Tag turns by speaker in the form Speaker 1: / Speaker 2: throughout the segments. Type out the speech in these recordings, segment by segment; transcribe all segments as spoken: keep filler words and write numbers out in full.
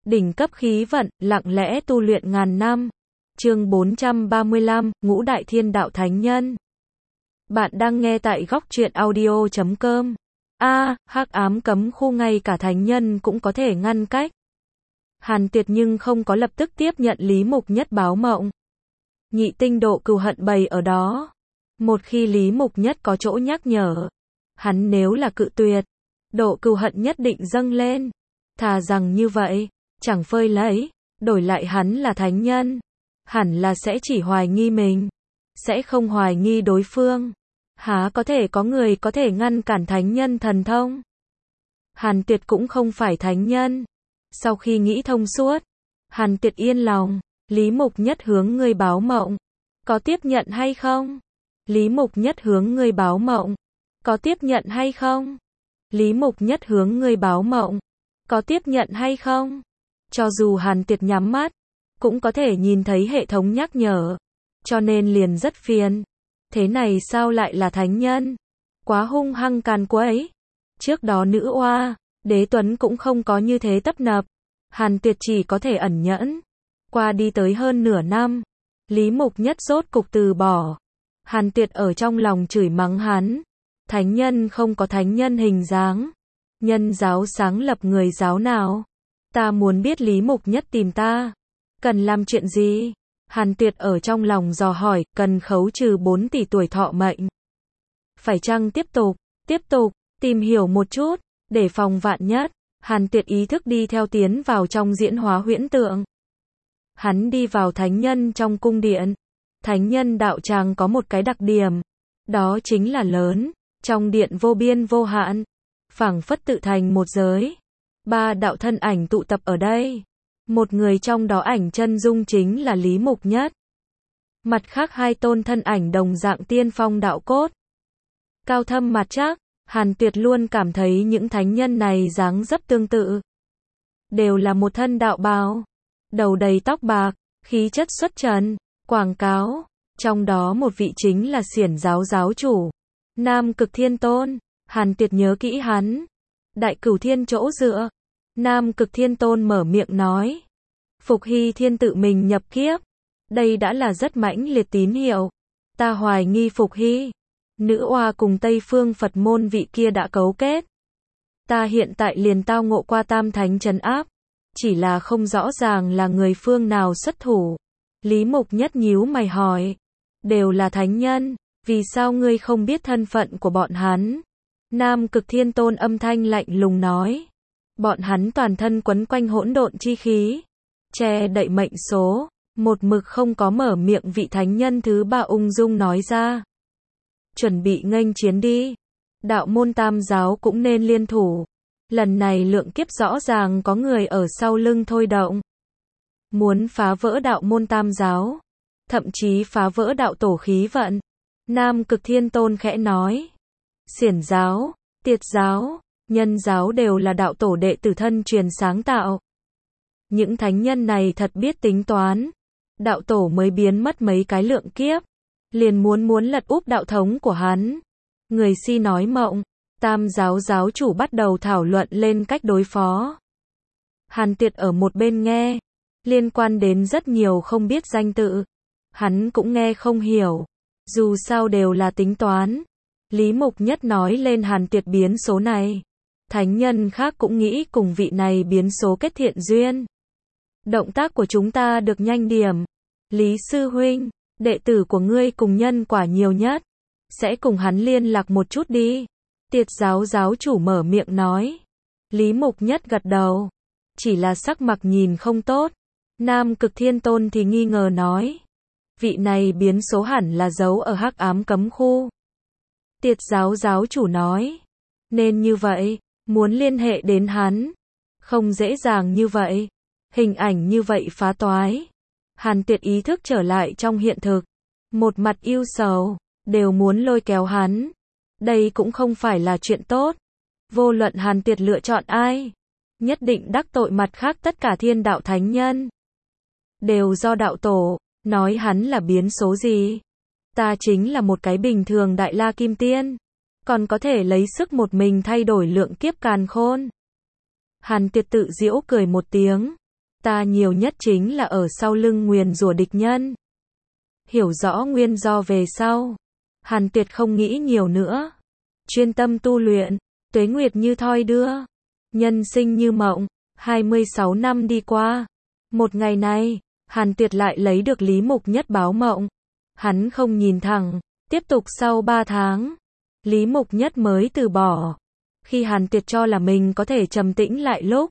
Speaker 1: Đỉnh cấp khí vận, lặng lẽ tu luyện ngàn năm. Chương bốn trăm ba mươi lăm, Ngũ Đại Thiên Đạo Thánh Nhân. Bạn đang nghe tại góc truyện audio chấm com. A, hắc ám cấm khu ngay cả thánh nhân cũng có thể ngăn cách. Hàn Tuyệt nhưng không có lập tức tiếp nhận Lý Mục Nhất báo mộng. Nhị tinh độ cừu hận bày ở đó. Một khi Lý Mục Nhất có chỗ nhắc nhở, hắn nếu là cự tuyệt, độ cừu hận nhất định dâng lên. Thà rằng như vậy, chẳng phơi lấy, đổi lại hắn là thánh nhân, hẳn là sẽ chỉ hoài nghi mình, sẽ không hoài nghi đối phương. Há có thể có người có thể ngăn cản thánh nhân thần thông? Hàn Tuyệt cũng không phải thánh nhân. Sau khi nghĩ thông suốt, Hàn Tuyệt yên lòng. Lý Mục Nhất hướng ngươi báo mộng, có tiếp nhận hay không? Lý Mục Nhất hướng ngươi báo mộng, có tiếp nhận hay không? Lý Mục Nhất hướng ngươi báo mộng, có tiếp nhận hay không? Cho dù Hàn Tuyệt nhắm mắt, cũng có thể nhìn thấy hệ thống nhắc nhở, cho nên liền rất phiền. Thế này sao lại là thánh nhân? Quá hung hăng càn quấy. Trước đó nữ oa, Đế Tuấn cũng không có như thế tấp nập. Hàn Tuyệt chỉ có thể ẩn nhẫn. Qua đi tới hơn nửa năm, Lý Mục Nhất rốt cục từ bỏ. Hàn Tuyệt ở trong lòng chửi mắng hắn. Thánh nhân không có thánh nhân hình dáng. Nhân giáo sáng lập người giáo nào? Ta muốn biết Lý Mục Nhất tìm ta. Cần làm chuyện gì? Hàn Tuyệt ở trong lòng dò hỏi, cần khấu trừ bốn tỷ tuổi thọ mệnh. Phải chăng tiếp tục, tiếp tục, tìm hiểu một chút, để phòng vạn nhất. Hàn Tuyệt ý thức đi theo tiến vào trong diễn hóa huyễn tượng. Hắn đi vào thánh nhân trong cung điện. Thánh nhân đạo tràng có một cái đặc điểm, đó chính là lớn, trong điện vô biên vô hạn, phảng phất tự thành một giới. Ba đạo thân ảnh tụ tập ở đây. Một người trong đó ảnh chân dung chính là Lý Mục Nhất. Mặt khác hai tôn thân ảnh đồng dạng tiên phong đạo cốt. Cao thâm mặt chắc, Hàn Tuyệt luôn cảm thấy những thánh nhân này dáng dấp tương tự. Đều là một thân đạo bào, đầu đầy tóc bạc, khí chất xuất trần, quảng cáo. Trong đó một vị chính là Xiển giáo giáo chủ, Nam Cực Thiên Tôn. Hàn Tuyệt nhớ kỹ hắn. Đại Cửu Thiên chỗ dựa. Nam Cực Thiên Tôn mở miệng nói. Phục Hy Thiên tự mình nhập kiếp. Đây đã là rất mãnh liệt tín hiệu. Ta hoài nghi Phục Hy, nữ oa cùng Tây Phương Phật môn vị kia đã cấu kết. Ta hiện tại liền tao ngộ qua tam thánh trấn áp. Chỉ là không rõ ràng là người phương nào xuất thủ. Lý Mục Nhất nhíu mày hỏi. Đều là thánh nhân, vì sao ngươi không biết thân phận của bọn hắn? Nam Cực Thiên Tôn âm thanh lạnh lùng nói. Bọn hắn toàn thân quấn quanh hỗn độn chi khí, che đậy mệnh số. Một mực không có mở miệng vị thánh nhân thứ ba ung dung nói ra. Chuẩn bị nghênh chiến đi. Đạo môn tam giáo cũng nên liên thủ. Lần này lượng kiếp rõ ràng có người ở sau lưng thôi động. Muốn phá vỡ đạo môn tam giáo, thậm chí phá vỡ đạo tổ khí vận. Nam Cực Thiên Tôn khẽ nói. Xiển giáo, Tiệt giáo, Nhân giáo đều là đạo tổ đệ tử thân truyền sáng tạo. Những thánh nhân này thật biết tính toán. Đạo tổ mới biến mất mấy cái lượng kiếp, liền muốn muốn lật úp đạo thống của hắn. Người si nói mộng. Tam giáo giáo chủ bắt đầu thảo luận lên cách đối phó. Hàn Tuyệt ở một bên nghe, liên quan đến rất nhiều không biết danh tự. Hắn cũng nghe không hiểu, dù sao đều là tính toán. Lý Mục Nhất nói lên Hàn Tuyệt biến số này. Thánh nhân khác cũng nghĩ cùng vị này biến số kết thiện duyên. Động tác của chúng ta được nhanh điểm. Lý Sư Huynh, đệ tử của ngươi cùng nhân quả nhiều nhất, sẽ cùng hắn liên lạc một chút đi. Tiệt giáo giáo chủ mở miệng nói. Lý Mục Nhất gật đầu, chỉ là sắc mặt nhìn không tốt. Nam Cực Thiên Tôn thì nghi ngờ nói. Vị này biến số hẳn là giấu ở hắc ám cấm khu. Tiệt giáo giáo chủ nói. Nên như vậy, muốn liên hệ đến hắn, không dễ dàng như vậy. Hình ảnh như vậy phá toái. Hàn Tuyệt ý thức trở lại trong hiện thực. Một mặt yêu sầu, đều muốn lôi kéo hắn. Đây cũng không phải là chuyện tốt. Vô luận Hàn Tuyệt lựa chọn ai, nhất định đắc tội mặt khác tất cả thiên đạo thánh nhân. Đều do đạo tổ, nói hắn là biến số gì. Ta chính là một cái bình thường đại la kim tiên, còn có thể lấy sức một mình thay đổi lượng kiếp càn khôn. Hàn Tuyệt tự giễu cười một tiếng. Ta nhiều nhất chính là ở sau lưng nguyền rủa địch nhân. Hiểu rõ nguyên do về sau, Hàn Tuyệt không nghĩ nhiều nữa. Chuyên tâm tu luyện, tuế nguyệt như thoi đưa. Nhân sinh như mộng, hai mươi sáu năm đi qua. Một ngày này, Hàn Tuyệt lại lấy được Lý Mục Nhất báo mộng. Hắn không nhìn thẳng, tiếp tục sau ba tháng. Lý Mục Nhất mới từ bỏ. Khi Hàn Tuyệt cho là mình có thể trầm tĩnh lại lúc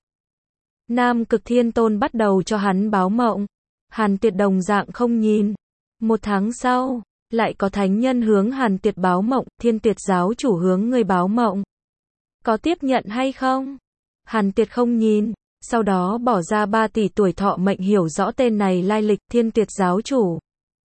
Speaker 1: Nam Cực Thiên Tôn bắt đầu cho hắn báo mộng, Hàn Tuyệt đồng dạng không nhìn. Một tháng sau, lại có thánh nhân hướng Hàn Tuyệt báo mộng, Thiên Tuyệt giáo chủ hướng người báo mộng. Có tiếp nhận hay không? Hàn Tuyệt không nhìn, sau đó bỏ ra ba tỷ tuổi thọ mệnh hiểu rõ tên này lai lịch, Thiên Tuyệt giáo chủ.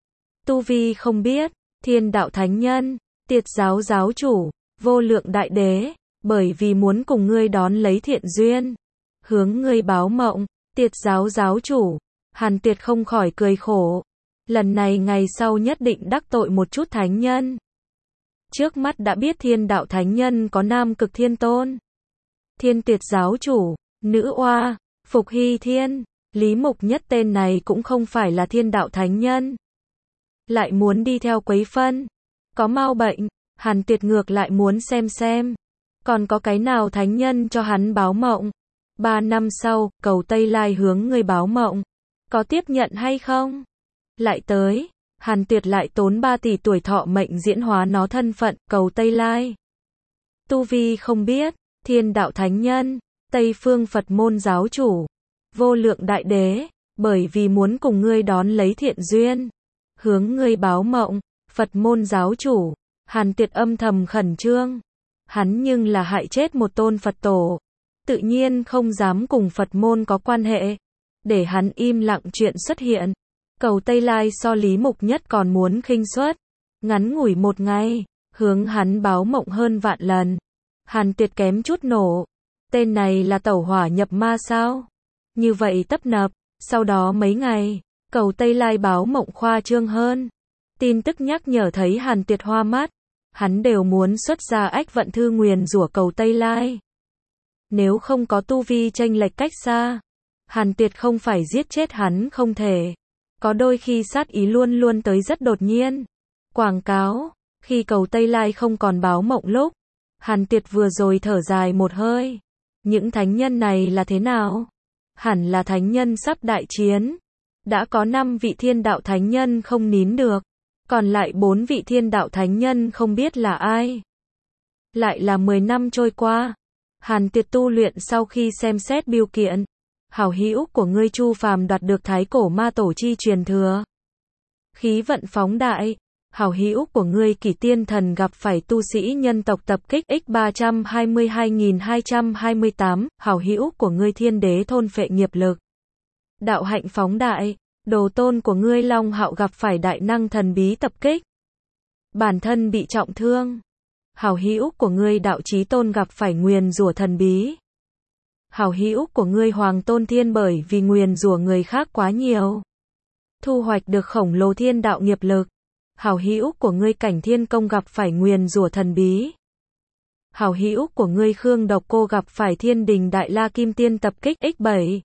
Speaker 1: Tu vi không biết, Thiên đạo thánh nhân, Tiệt giáo giáo chủ, vô lượng đại đế, bởi vì muốn cùng ngươi đón lấy thiện duyên, hướng ngươi báo mộng, Tiệt giáo giáo chủ. Hàn Tuyệt không khỏi cười khổ. Lần này ngày sau nhất định đắc tội một chút thánh nhân. Trước mắt đã biết Thiên đạo thánh nhân có Nam Cực Thiên Tôn, Thiên Tuyệt giáo chủ, nữ oa, Phục Hy Thiên, Lý Mục Nhất tên này cũng không phải là Thiên đạo thánh nhân. Lại muốn đi theo quấy phân, có mau bệnh. Hàn Tuyệt ngược lại muốn xem xem, còn có cái nào thánh nhân cho hắn báo mộng. Ba năm sau, cầu Tây Lai hướng người báo mộng, có tiếp nhận hay không? Lại tới, Hàn Tuyệt lại tốn ba tỷ tuổi thọ mệnh diễn hóa nó thân phận, cầu Tây Lai. Tu vi không biết, Thiên đạo thánh nhân, Tây phương Phật môn giáo chủ, vô lượng đại đế, bởi vì muốn cùng ngươi đón lấy thiện duyên, hướng ngươi báo mộng, Phật môn giáo chủ. Hàn Tuyệt âm thầm khẩn trương. Hắn nhưng là hại chết một tôn Phật tổ, tự nhiên không dám cùng Phật môn có quan hệ. Để hắn im lặng chuyện xuất hiện. Cầu Tây Lai so Lý Mục Nhất còn muốn khinh suất. Ngắn ngủi một ngày, hướng hắn báo mộng hơn vạn lần. Hàn Tuyệt kém chút nổ. Tên này là tẩu hỏa nhập ma sao? Như vậy tấp nập. Sau đó mấy ngày, cầu Tây Lai báo mộng khoa trương hơn. Tin tức nhắc nhở thấy Hàn Tuyệt hoa mắt. Hắn đều muốn xuất ra ách vận thư nguyền rủa cầu Tây Lai. Nếu không có tu vi chênh lệch cách xa, Hàn Tuyệt không phải giết chết hắn không thể. Có đôi khi sát ý luôn luôn tới rất đột nhiên. Quảng cáo, khi cầu Tây Lai không còn báo mộng lúc, Hàn Tuyệt vừa rồi thở dài một hơi. Những thánh nhân này là thế nào? Hẳn là thánh nhân sắp đại chiến. Đã có năm vị thiên đạo thánh nhân không nín được. Còn lại bốn vị thiên đạo thánh nhân không biết là ai. Lại là mười năm trôi qua. Hàn Tuyệt tu luyện sau khi xem xét biêu kiện. Hảo hữu của ngươi Chu Phàm đoạt được thái cổ ma tổ chi truyền thừa. Khí vận phóng đại. Hảo hữu của ngươi Kỷ Tiên Thần gặp phải tu sĩ nhân tộc tập kích x ba trăm hai mươi hai nghìn hai trăm hai mươi tám. Hảo hữu của ngươi Thiên Đế thôn phệ nghiệp lực. Đạo hạnh phóng đại. Đồ tôn của ngươi Long Hạo gặp phải đại năng thần bí tập kích. Bản thân bị trọng thương. Hảo hữu của ngươi Đạo Chí Tôn gặp phải nguyền rủa thần bí. Hảo hữu của ngươi Hoàng Tôn Thiên bởi vì nguyền rủa người khác quá nhiều, thu hoạch được khổng lồ thiên đạo nghiệp lực. Hảo hữu của ngươi Cảnh Thiên Công gặp phải nguyền rủa thần bí. Hảo hữu của ngươi Khương Độc Cô gặp phải Thiên Đình Đại La Kim Tiên tập kích x bảy.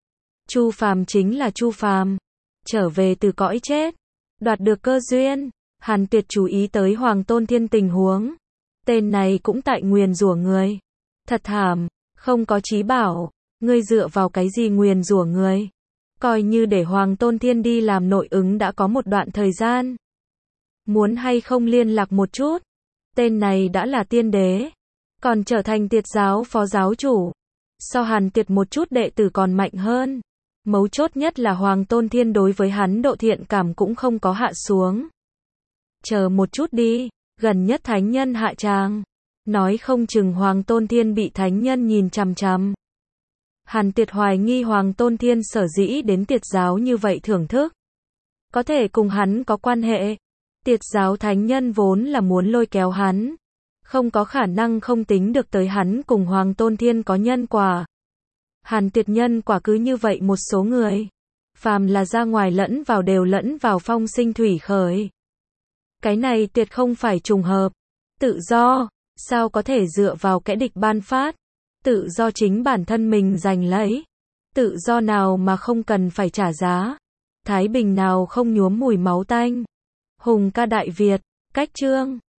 Speaker 1: Chu Phàm chính là Chu Phàm, trở về từ cõi chết, đoạt được cơ duyên. Hàn Tuyệt chú ý tới Hoàng Tôn Thiên tình huống. Tên này cũng tại nguyền rủa người. Thật thảm, không có trí bảo, ngươi dựa vào cái gì nguyền rủa người? Coi như để Hoàng Tôn Thiên đi làm nội ứng đã có một đoạn thời gian. Muốn hay không liên lạc một chút? Tên này đã là tiên đế, còn trở thành Tiệt giáo phó giáo chủ. So Hàn Tuyệt một chút đệ tử còn mạnh hơn. Mấu chốt nhất là Hoàng Tôn Thiên đối với hắn độ thiện cảm cũng không có hạ xuống. Chờ một chút đi, gần nhất thánh nhân hạ tràng. Nói không chừng Hoàng Tôn Thiên bị thánh nhân nhìn chằm chằm. Hàn Tuyệt hoài nghi Hoàng Tôn Thiên sở dĩ đến Tiệt giáo như vậy thưởng thức. Có thể cùng hắn có quan hệ. Tiệt giáo thánh nhân vốn là muốn lôi kéo hắn. Không có khả năng không tính được tới hắn cùng Hoàng Tôn Thiên có nhân quả. Hàn Tuyệt nhân quả cứ như vậy một số người. Phàm là ra ngoài lẫn vào đều lẫn vào phong sinh thủy khởi. Cái này tuyệt không phải trùng hợp. Tự do, sao có thể dựa vào kẻ địch ban phát. Tự do chính bản thân mình giành lấy. Tự do nào mà không cần phải trả giá? Thái Bình nào không nhuốm mùi máu tanh? Hùng ca Đại Việt, cách chương